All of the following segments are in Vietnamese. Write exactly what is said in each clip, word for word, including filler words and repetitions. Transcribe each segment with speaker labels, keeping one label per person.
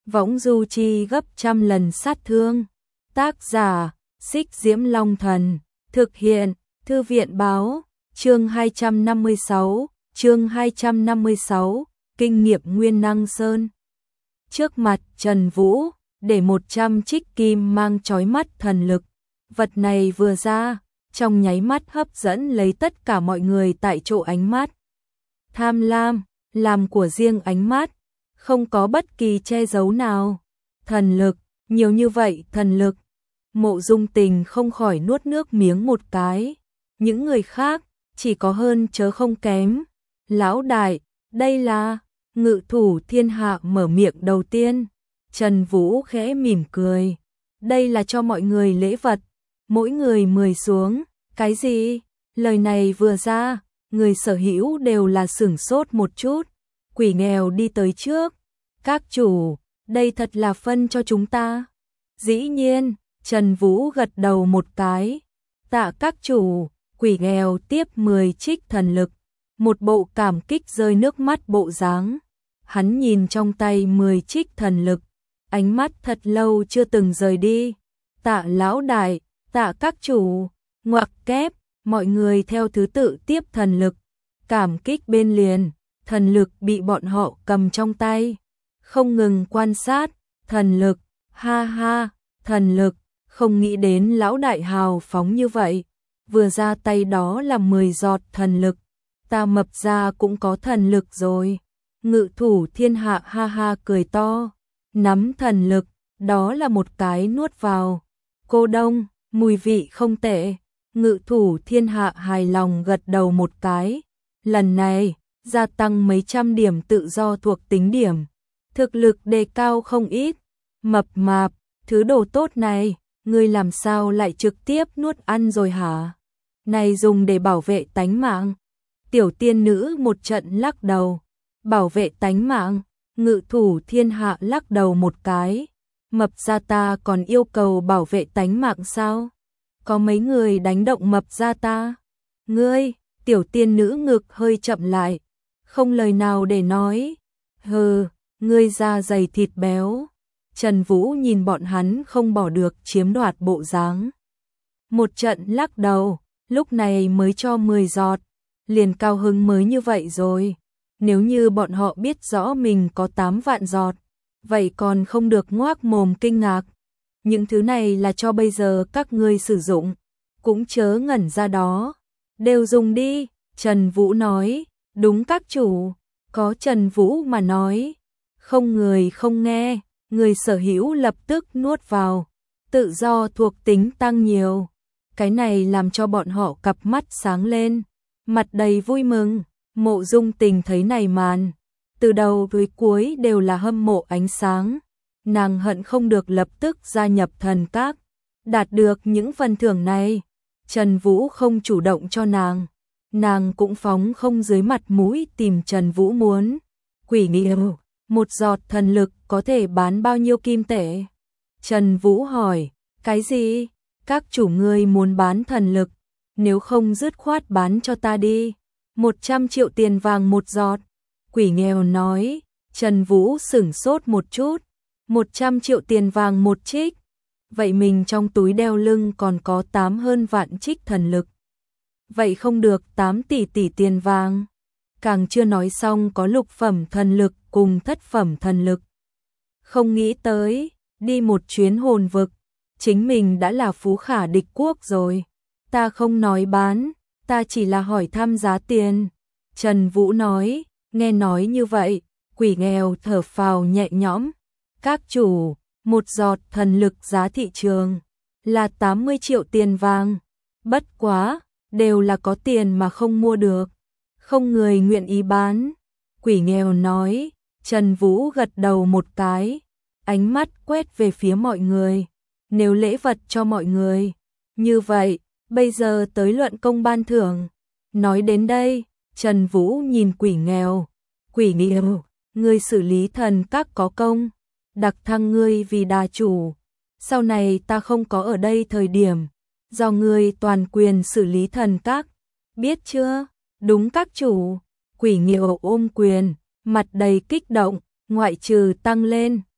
Speaker 1: võng du chi gấp trăm lần sát thương. Tác giả, Xích Diễm Long Thần, thực hiện, Thư viện báo, chương hai trăm năm mươi sáu, chương hai trăm năm mươi sáu, kinh nghiệm Nguyên Năng Sơn. Trước mặt Trần Vũ, để một trăm trích kim mang chói mắt thần lực. Vật này vừa ra, trong nháy mắt hấp dẫn lấy tất cả mọi người tại chỗ ánh mắt. Tham lam, làm của riêng ánh mắt, không có bất kỳ che giấu nào. Thần lực, nhiều như vậy thần lực. Mộ Dung Tình không khỏi nuốt nước miếng một cái. Những người khác, chỉ có hơn chớ không kém. Lão đại, đây là... Ngự thủ thiên hạ mở miệng đầu tiên. Trần Vũ khẽ mỉm cười. Đây là cho mọi người lễ vật. Mỗi người mười xuống. Cái gì? Lời này vừa ra, người sở hữu đều là sửng sốt một chút. Quỷ nghèo đi tới trước. Các chủ, đây thật là phân cho chúng ta. Dĩ nhiên, Trần Vũ gật đầu một cái. Tạ các chủ, quỷ nghèo tiếp mười trích thần lực. Một bộ cảm kích rơi nước mắt bộ dáng. Hắn nhìn trong tay mười trích thần lực, ánh mắt thật lâu chưa từng rời đi. Tạ lão đại, tạ các chủ, ngoặc kép, mọi người theo thứ tự tiếp thần lực. Cảm kích bên liền, thần lực bị bọn họ cầm trong tay. Không ngừng quan sát, thần lực, ha ha, thần lực, không nghĩ đến lão đại hào phóng như vậy. Vừa ra tay đó là mười giọt thần lực, ta mập ra cũng có thần lực rồi. Ngự thủ thiên hạ ha ha cười to, nắm thần lực, đó là một cái nuốt vào. Cô đông, mùi vị không tệ. Ngự thủ thiên hạ hài lòng gật đầu một cái. Lần này, gia tăng mấy trăm điểm tự do thuộc tính điểm. Thực lực đề cao không ít. Mập mạp, thứ đồ tốt này, ngươi làm sao lại trực tiếp nuốt ăn rồi hả? Này dùng để bảo vệ tánh mạng. Tiểu tiên nữ một trận lắc đầu. Bảo vệ tánh mạng, ngự thủ thiên hạ lắc đầu một cái. Mập gia ta còn yêu cầu bảo vệ tánh mạng sao? Có mấy người đánh động mập gia ta? Ngươi, tiểu tiên nữ ngực hơi chậm lại, không lời nào để nói. Hừ, ngươi da dày thịt béo. Trần Vũ nhìn bọn hắn không bỏ được chiếm đoạt bộ dáng. Một trận lắc đầu, lúc này mới cho mười giọt, liền cao hứng mới như vậy rồi. Nếu như bọn họ biết rõ mình có tám vạn giọt, vậy còn không được ngoác mồm kinh ngạc. Những thứ này là cho bây giờ các ngươi sử dụng, cũng chớ ngẩn ra đó. Đều dùng đi, Trần Vũ nói. Đúng các chủ, có Trần Vũ mà nói. Không người không nghe, người sở hữu lập tức nuốt vào. Tự do thuộc tính tăng nhiều. Cái này làm cho bọn họ cặp mắt sáng lên, mặt đầy vui mừng. Mộ Dung Tình thấy này màn, từ đầu tới cuối đều là hâm mộ ánh sáng. Nàng hận không được lập tức gia nhập thần các, đạt được những phần thưởng này. Trần Vũ không chủ động cho nàng, nàng cũng phóng không dưới mặt mũi tìm Trần Vũ muốn. Quỷ nghèo, một giọt thần lực có thể bán bao nhiêu kim tệ? Trần Vũ hỏi, cái gì? Các chủ ngươi muốn bán thần lực, nếu không dứt khoát bán cho ta đi. Một trăm triệu tiền vàng một giọt. Quỷ nghèo nói. Trần Vũ sửng sốt một chút. Một trăm triệu tiền vàng một trích. Vậy mình trong túi đeo lưng còn có tám hơn vạn trích thần lực. Vậy không được tám tỷ tỷ tiền vàng. Càng chưa nói xong có lục phẩm thần lực cùng thất phẩm thần lực. Không nghĩ tới, đi một chuyến hồn vực, chính mình đã là phú khả địch quốc rồi. Ta không nói bán, ta chỉ là hỏi thăm giá tiền. Trần Vũ nói, nghe nói như vậy, quỷ nghèo thở phào nhẹ nhõm. Các chủ, một giọt thần lực giá thị trường là tám mươi triệu tiền vàng. Bất quá, đều là có tiền mà không mua được. Không người nguyện ý bán. Quỷ nghèo nói. Trần Vũ gật đầu một cái, ánh mắt quét về phía mọi người. Nếu lễ vật cho mọi người, như vậy, bây giờ tới luận công ban thưởng. Nói đến đây, Trần Vũ nhìn quỷ nghèo. Quỷ nghèo, ngươi xử lý thần các có công, đặc thăng ngươi vì đà chủ. Sau này ta không có ở đây thời điểm, do ngươi toàn quyền xử lý thần các. Biết chưa? Đúng các chủ. Quỷ nghèo ôm quyền, mặt đầy kích động, ngoại trừ tăng lên,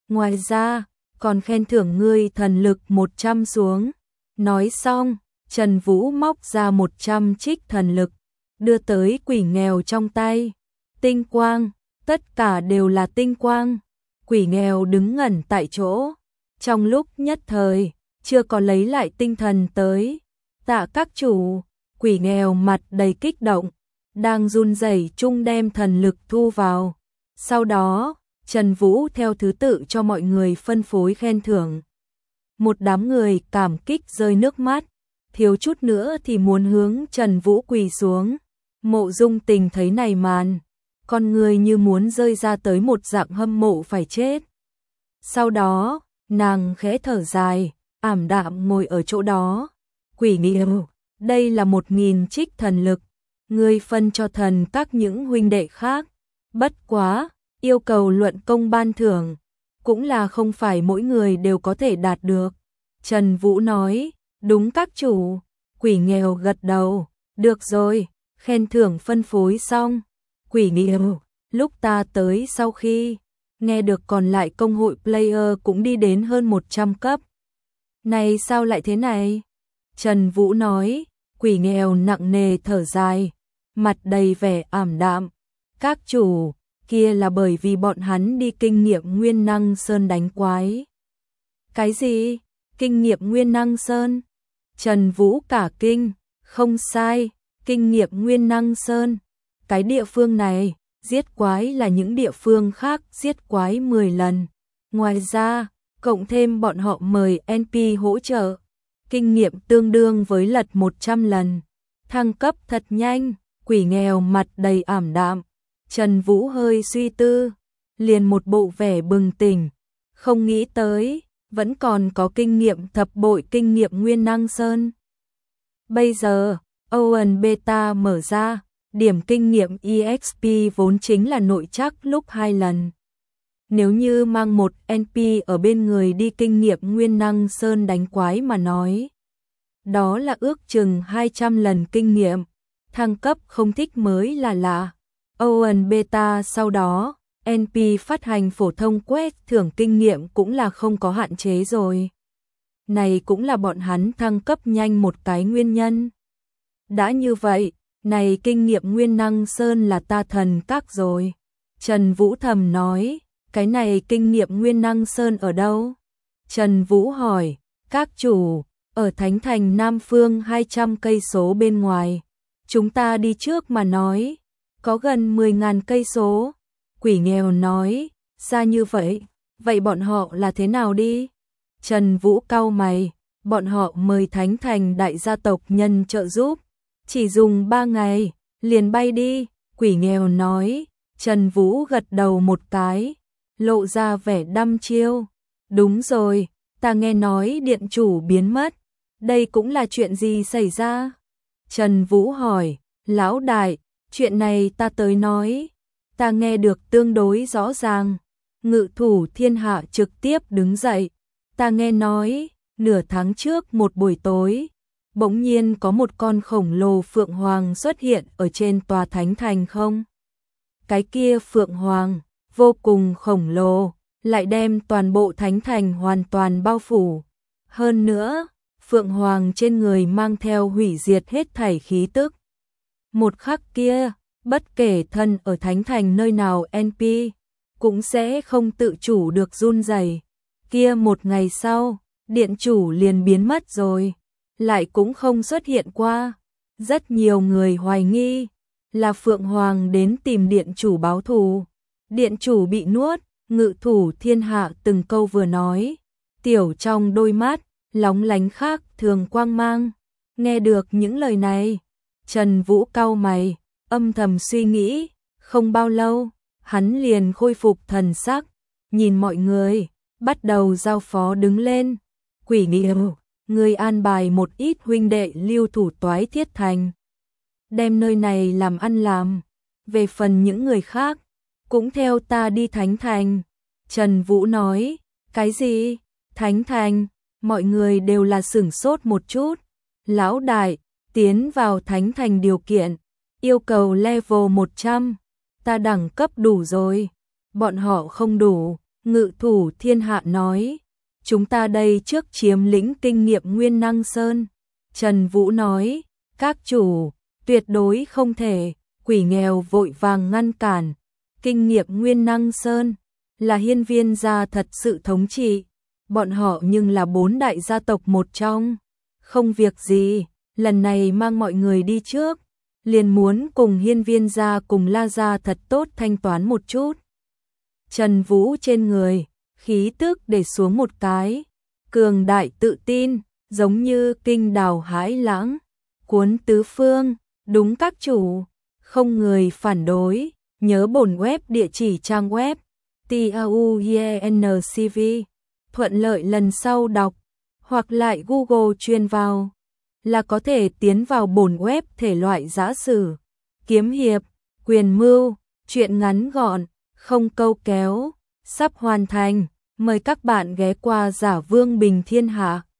Speaker 1: Ngoài ra, còn khen thưởng ngươi thần lực một trăm xuống. Nói xong, Trần Vũ móc ra một trăm trích thần lực, đưa tới quỷ nghèo trong tay. Tinh quang, tất cả đều là tinh quang. Quỷ nghèo đứng ngẩn tại chỗ. Trong lúc nhất thời, chưa có lấy lại tinh thần tới. Tạ các chủ, quỷ nghèo mặt đầy kích động, đang run rẩy chung đem thần lực thu vào. Sau đó, Trần Vũ theo thứ tự cho mọi người phân phối khen thưởng. Một đám người cảm kích rơi nước mắt, thiếu chút nữa thì muốn hướng Trần Vũ quỳ xuống. Mộ Dung Tình thấy này màn, con người như muốn rơi ra tới một dạng hâm mộ phải chết. Sau đó, nàng khẽ thở dài, ảm đạm ngồi ở chỗ đó. Quỷ nghèo, đây là một nghìn trích thần lực, ngươi phân cho thần các những huynh đệ khác. Bất quá, yêu cầu luận công ban thưởng, cũng là không phải mỗi người đều có thể đạt được. Trần Vũ nói, đúng các chủ. Quỷ nghèo gật đầu, được rồi, khen thưởng phân phối xong. Quỷ nghèo, lúc ta tới sau khi nghe được còn lại công hội player cũng đi đến hơn một trăm cấp. Này sao lại thế này? Trần Vũ nói, quỷ nghèo nặng nề thở dài, mặt đầy vẻ ảm đạm. Các chủ, kia là bởi vì bọn hắn đi kinh nghiệm Nguyên Năng Sơn đánh quái. Cái gì? Kinh nghiệm Nguyên Năng Sơn? Trần Vũ cả kinh, không sai, kinh nghiệm Nguyên Năng Sơn. Cái địa phương này, giết quái là những địa phương khác giết quái mười lần. Ngoài ra, cộng thêm bọn họ mời en pê hỗ trợ, kinh nghiệm tương đương với lật một trăm lần. Thăng cấp thật nhanh, quỷ nghèo mặt đầy ảm đạm. Trần Vũ hơi suy tư, liền một bộ vẻ bừng tỉnh, không nghĩ tới, vẫn còn có kinh nghiệm thập bội kinh nghiệm Nguyên Năng Sơn. Bây giờ, Owen Beta mở ra, điểm kinh nghiệm e ích pê vốn chính là nội trắc lúc hai lần. Nếu như mang một en pê ở bên người đi kinh nghiệm Nguyên Năng Sơn đánh quái mà nói, đó là ước chừng hai trăm lần kinh nghiệm, thăng cấp không thích mới là lạ. Owen Beta sau đó, en pê phát hành phổ thông quest thưởng kinh nghiệm cũng là không có hạn chế rồi. Này cũng là bọn hắn thăng cấp nhanh một cái nguyên nhân. Đã như vậy, này kinh nghiệm Nguyên Năng Sơn là ta thần các rồi. Trần Vũ thầm nói, cái này kinh nghiệm Nguyên Năng Sơn ở đâu? Trần Vũ hỏi, các chủ, ở Thánh Thành Nam Phương hai trăm cây số bên ngoài. Chúng ta đi trước mà nói, có gần mười nghìn cây số. Quỷ nghèo nói, xa như vậy, vậy bọn họ là thế nào đi? Trần Vũ cau mày, bọn họ mời Thánh Thành đại gia tộc nhân trợ giúp, chỉ dùng ba ngày, liền bay đi. Quỷ nghèo nói, Trần Vũ gật đầu một cái, lộ ra vẻ đăm chiêu. Đúng rồi, ta nghe nói điện chủ biến mất, đây cũng là chuyện gì xảy ra? Trần Vũ hỏi, lão đại, chuyện này ta tới nói, ta nghe được tương đối rõ ràng. Ngự thủ thiên hạ trực tiếp đứng dậy, ta nghe nói, nửa tháng trước một buổi tối, bỗng nhiên có một con khổng lồ phượng hoàng xuất hiện ở trên tòa thánh thành không? Cái kia phượng hoàng, vô cùng khổng lồ, lại đem toàn bộ thánh thành hoàn toàn bao phủ. Hơn nữa, phượng hoàng trên người mang theo hủy diệt hết thảy khí tức. Một khắc kia, bất kể thân ở thánh thành nơi nào en pê, cũng sẽ không tự chủ được run rẩy. Kia một ngày sau, điện chủ liền biến mất rồi, lại cũng không xuất hiện qua. Rất nhiều người hoài nghi là Phượng Hoàng đến tìm điện chủ báo thù. Điện chủ bị nuốt, ngự thủ thiên hạ từng câu vừa nói, tiểu trong đôi mắt, lóng lánh khác thường quang mang. Nghe được những lời này, Trần Vũ cau mày, âm thầm suy nghĩ, không bao lâu, hắn liền khôi phục thần sắc, nhìn mọi người, bắt đầu giao phó đứng lên. Quỷ nghèo, người an bài một ít huynh đệ lưu thủ Toái Thiết Thành, đem nơi này làm ăn làm, về phần những người khác, cũng theo ta đi Thánh Thành. Trần Vũ nói, cái gì? Thánh Thành? Mọi người đều là sửng sốt một chút. Lão đại, tiến vào Thánh Thành điều kiện, yêu cầu level một trăm, ta đẳng cấp đủ rồi, bọn họ không đủ, Ngự thủ thiên hạ nói, chúng ta đây trước chiếm lĩnh kinh nghiệm Nguyên Năng Sơn. Trần Vũ nói, các chủ, tuyệt đối không thể. Quỷ nghèo vội vàng ngăn cản. Kinh nghiệm Nguyên Năng Sơn là hiên viên gia thật sự thống trị. Bọn họ nhưng là bốn đại gia tộc một trong. Không việc gì, lần này mang mọi người đi trước. Liền muốn cùng hiên viên gia cùng La gia thật tốt thanh toán một chút. Trần Vũ trên người, khí tức để xuống một cái. Cường đại tự tin, giống như kinh đào hãi lãng. Cuốn tứ phương, đúng các chủ. Không người phản đối, nhớ bổn web địa chỉ trang web tauyencv, thuận lợi lần sau đọc, hoặc lại Google truyền vào, là có thể tiến vào bổn web thể loại giã sử, kiếm hiệp, quyền mưu, truyện ngắn gọn, không câu kéo, sắp hoàn thành, mời các bạn ghé qua Giả Vương Bình Thiên Hạ.